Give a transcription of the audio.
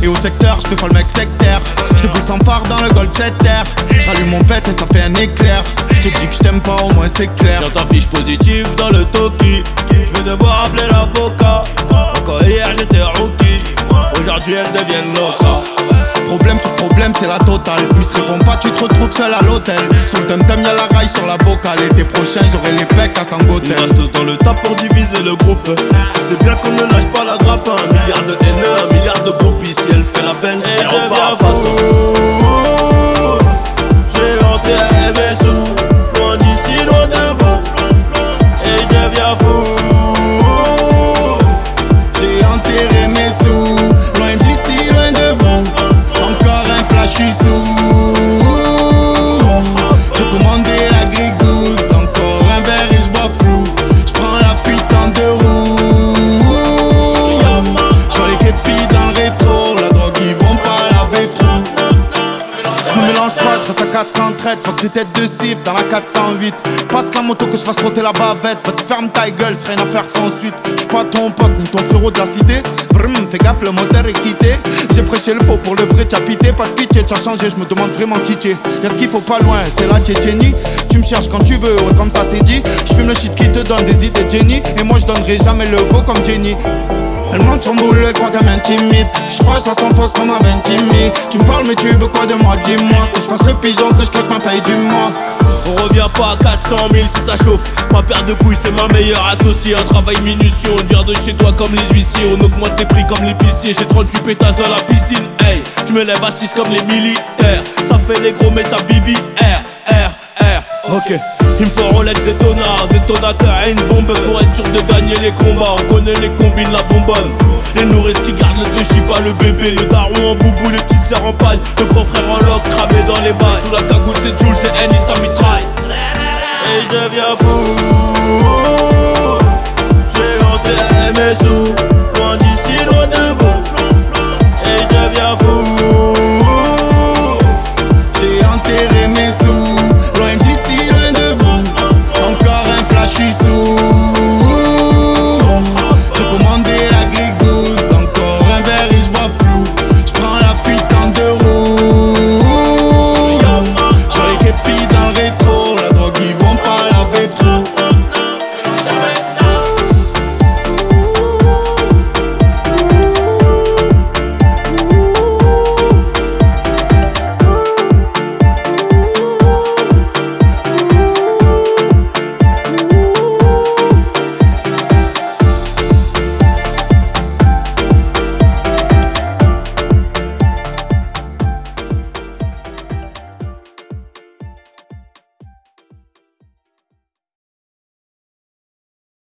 Et au secteur, je fais pas le mec sectaire. Je te boule sans phare dans le Golf 7 terre. Je rallume mon pet et ça fait un éclair. Je te dis que je t'aime pas, au moins c'est clair. J'ai ta fiche positive dans le Toki. Je vais devoir appeler l'avocat. Encore hier j'étais rookie. Aujourd'hui elles deviennent locales. Problème sur problème, c'est la totale. Miss répond pas, tu te retrouves seul à l'hôtel. Sur le tum-tum, y'a la raille sur la bocale. L'été prochain, j'aurai les pecs à Sangotel. On reste tous dans le tas pour diviser le groupe. Tu sais bien qu'on ne lâche pas la grappe. 1 milliard de haineux, 1 milliard de groupies. Si elle fait la peine, elle repart fou. J'ai enterré mes sous, loin d'ici, loin de vous. Et je deviens fou. J'ai enterré mes sous, loin d'ici, loin de vous. Encore un flash, je suis sous. J'ai commandé la grigousse, encore un verre et je vois flou. Je prends la fuite en 2 roues. Je vois les képis dans le rétro, la drogue ils vont pas laver trop. Je me mélange pas, je reste à 413. Faut que des têtes de cif dans la 408. Passe la moto que je fasse frotter la bavette. Vas-y ferme ta gueule, c'est rien à faire sans suite. J'suis pas ton pote ni ton frérot de la cité. Brum, fais gaffe, le moteur est quitté. J'ai prêché le faux pour le vrai, t'as pité. Pas de pitié, t'as changé, je me demande vraiment qui t'es. Y'a ce qu'il faut pas loin, c'est la Tchétchénie. Tu me cherches quand tu veux, ouais comme ça c'est dit. J'fume le shit qui te donne des idées Jenny. Et moi je donnerai jamais le go comme Jenny. Elle monte son boule, elle croit qu'elle m'intimide. J'sais pas, j'la sens fausse comme un Ventimille. Tu me parles mais tu veux quoi de moi, dis-moi. Que j'fasse le pigeon, que j'claque ma paye du mois. On revient pas à 400 000 si ça chauffe. Ma paire de couilles c'est ma meilleure associée. Un travail minutieux, on vient de chez toi comme les huissiers. On augmente les prix comme l'épicier. J'ai 38 pétasses dans la piscine. Hey, je me lève à 6 comme les militaires. Ça fait les gros mais ça bibi. Ok, il me faut un Rolex détonateur et une bombe pour être sûr de gagner les combats. On connaît les combines, la bonbonne. Les nourrices qui gardent le touchy, pas le bébé. Le daron en boubou, les petites sœurs en paille. Le grand frère en loc, cramé dans les bails. Sous la cagoule c'est Jules, c'est Annie, ça mitraille. Et je deviens fou. J'ai enterré mes sous.